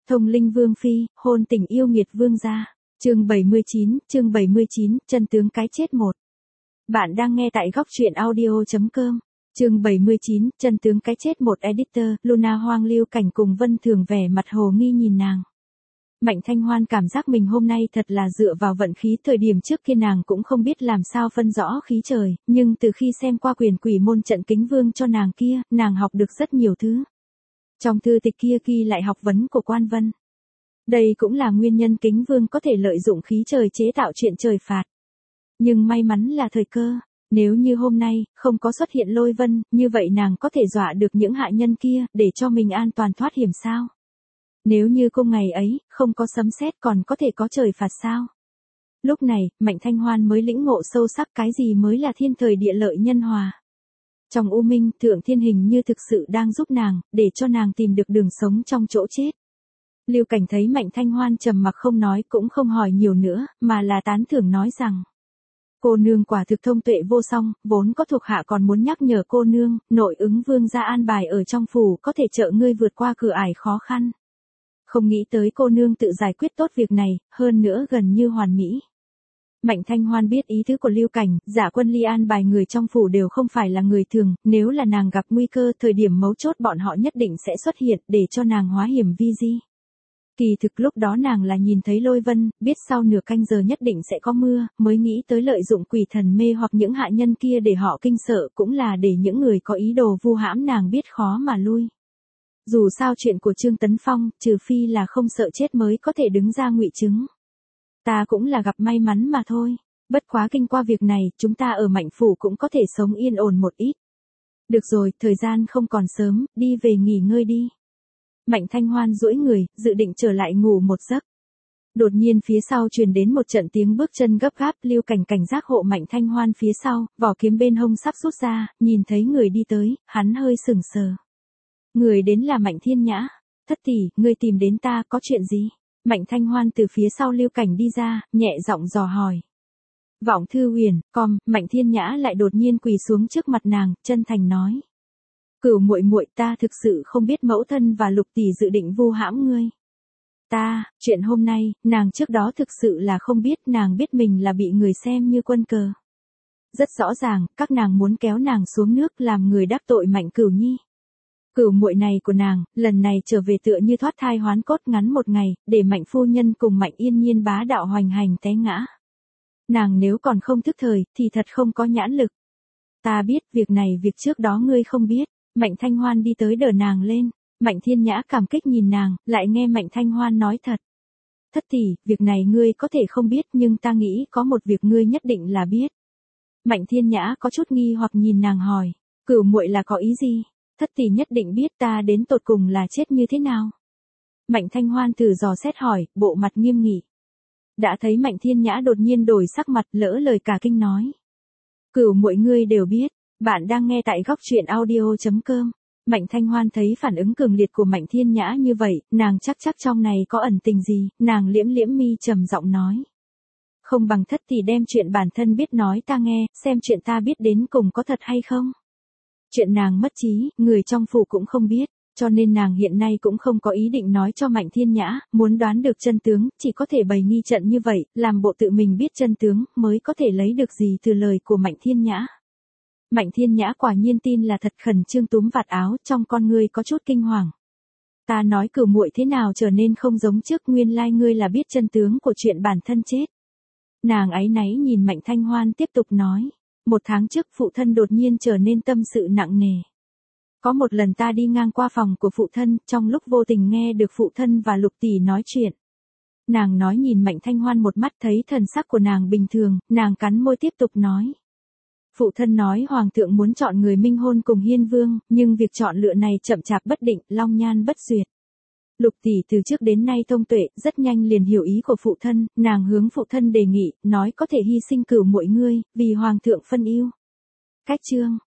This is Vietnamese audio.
Thông linh vương phi, hôn tình yêu nghiệt vương gia. Chương 79, chân tướng cái chết một. Bạn đang nghe tại góc truyện audio.com. Chương 79, chân tướng cái chết một. Editor, Luna Hoang Lưu Cảnh cùng Vân Thường vẻ mặt hồ nghi nhìn nàng. Mạnh Thanh Hoan cảm giác mình hôm nay thật là dựa vào vận khí, thời điểm trước kia nàng cũng không biết làm sao phân rõ khí trời, nhưng từ khi xem qua quyền quỷ môn trận kính vương cho nàng kia, nàng học được rất nhiều thứ. Trong thư tịch kia ghi lại học vấn của Quan Vân. Đây cũng là nguyên nhân kính vương có thể lợi dụng khí trời chế tạo chuyện trời phạt. Nhưng may mắn là thời cơ, nếu như hôm nay không có xuất hiện lôi vân, như vậy nàng có thể dọa được những hạ nhân kia, để cho mình an toàn thoát hiểm sao? Nếu như cùng ngày ấy, không có sấm sét còn có thể có trời phạt sao? Lúc này, Mạnh Thanh Hoan mới lĩnh ngộ sâu sắc cái gì mới là thiên thời địa lợi nhân hòa. Trong U Minh, Thượng Thiên hình như thực sự đang giúp nàng, để cho nàng tìm được đường sống trong chỗ chết. Lưu Cảnh thấy Mạnh Thanh Hoan trầm mặc không nói cũng không hỏi nhiều nữa, mà là tán thưởng nói rằng: cô nương quả thực thông tuệ vô song, vốn có thuộc hạ còn muốn nhắc nhở cô nương, nội ứng vương gia an bài ở trong phủ có thể trợ ngươi vượt qua cửa ải khó khăn. Không nghĩ tới cô nương tự giải quyết tốt việc này, hơn nữa gần như hoàn mỹ. Mạnh Thanh Hoan biết ý tứ của Lưu Cảnh, Giả Quân Ly an bài người trong phủ đều không phải là người thường, nếu là nàng gặp nguy cơ thời điểm mấu chốt bọn họ nhất định sẽ xuất hiện để cho nàng hóa hiểm vi di. Kỳ thực lúc đó nàng là nhìn thấy lôi vân, biết sau nửa canh giờ nhất định sẽ có mưa, mới nghĩ tới lợi dụng quỷ thần mê hoặc những hạ nhân kia để họ kinh sợ, cũng là để những người có ý đồ vu hãm nàng biết khó mà lui. Dù sao chuyện của Trương Tấn Phong, trừ phi là không sợ chết mới có thể đứng ra ngụy chứng. Ta cũng là gặp may mắn mà thôi, bất quá kinh qua việc này, chúng ta ở Mạnh phủ cũng có thể sống yên ổn một ít. Được rồi, thời gian không còn sớm, đi về nghỉ ngơi đi. Mạnh Thanh Hoan duỗi người, dự định trở lại ngủ một giấc. Đột nhiên phía sau truyền đến một trận tiếng bước chân gấp gáp, Lưu Cảnh cảnh giác hộ Mạnh Thanh Hoan phía sau, vỏ kiếm bên hông sắp rút ra, nhìn thấy người đi tới, hắn hơi sừng sờ. Người đến là Mạnh Thiên Nhã. Thất tỷ, ngươi tìm đến ta có chuyện gì? Mạnh Thanh Hoan từ phía sau Lưu Cảnh đi ra, nhẹ giọng dò hỏi. Vọng Thư Huyền, Mạnh Thiên Nhã lại đột nhiên quỳ xuống trước mặt nàng, chân thành nói. Cửu muội muội, ta thực sự không biết mẫu thân và Lục tỷ dự định vu hãm ngươi. Chuyện hôm nay, nàng trước đó thực sự là không biết, nàng biết mình là bị người xem như quân cờ. Rất rõ ràng, các nàng muốn kéo nàng xuống nước làm người đắc tội Mạnh Cửu Nhi. Cửu muội này của nàng, lần này trở về tựa như thoát thai hoán cốt ngắn một ngày, để Mạnh phu nhân cùng Mạnh Yên Nhiên bá đạo hoành hành té ngã. Nàng nếu còn không thức thời, thì thật không có nhãn lực. Ta biết, việc này việc trước đó ngươi không biết. Mạnh Thanh Hoan đi tới đỡ nàng lên. Mạnh Thiên Nhã cảm kích nhìn nàng, lại nghe Mạnh Thanh Hoan nói thật. Thất tỷ, việc này ngươi có thể không biết nhưng ta nghĩ có một việc ngươi nhất định là biết. Mạnh Thiên Nhã có chút nghi hoặc nhìn nàng hỏi, cửu muội là có ý gì? Thất tỷ nhất định biết ta đến tột cùng là chết như thế nào? Mạnh Thanh Hoan thử dò xét hỏi, bộ mặt nghiêm nghị. Đã thấy Mạnh Thiên Nhã đột nhiên đổi sắc mặt, lỡ lời cả kinh nói. Cửu muội ngươi đều biết. Bạn đang nghe tại góc truyện audio.com. Mạnh Thanh Hoan thấy phản ứng cường liệt của Mạnh Thiên Nhã như vậy, nàng chắc trong này có ẩn tình gì, nàng liễm mi trầm giọng nói. Không bằng thất tỷ đem chuyện bản thân biết nói ta nghe, xem chuyện ta biết đến cùng có thật hay không. Chuyện nàng mất trí, người trong phủ cũng không biết, cho nên nàng hiện nay cũng không có ý định nói cho Mạnh Thiên Nhã, muốn đoán được chân tướng, chỉ có thể bày nghi trận như vậy, làm bộ tự mình biết chân tướng, mới có thể lấy được gì từ lời của Mạnh Thiên Nhã. Mạnh Thiên Nhã quả nhiên tin là thật, khẩn trương túm vạt áo, trong con ngươi có chút kinh hoàng. Ta nói cửu muội thế nào trở nên không giống trước, nguyên lai ngươi là biết chân tướng của chuyện bản thân chết. Nàng áy náy nhìn Mạnh Thanh Hoan tiếp tục nói. 1 tháng trước phụ thân đột nhiên trở nên tâm sự nặng nề. Có một lần ta đi ngang qua phòng của phụ thân, trong lúc vô tình nghe được phụ thân và Lục tỷ nói chuyện. Nàng nói nhìn Mạnh Thanh Hoan một mắt, thấy thần sắc của nàng bình thường, nàng cắn môi tiếp tục nói. Phụ thân nói hoàng thượng muốn chọn người minh hôn cùng Hiên Vương, nhưng việc chọn lựa này chậm chạp bất định, long nhan bất duyệt. Lục tỷ từ trước đến nay thông tuệ, rất nhanh liền hiểu ý của phụ thân, nàng hướng phụ thân đề nghị, nói có thể hy sinh cửu muội ngươi, vì hoàng thượng phân ưu. Cách chương,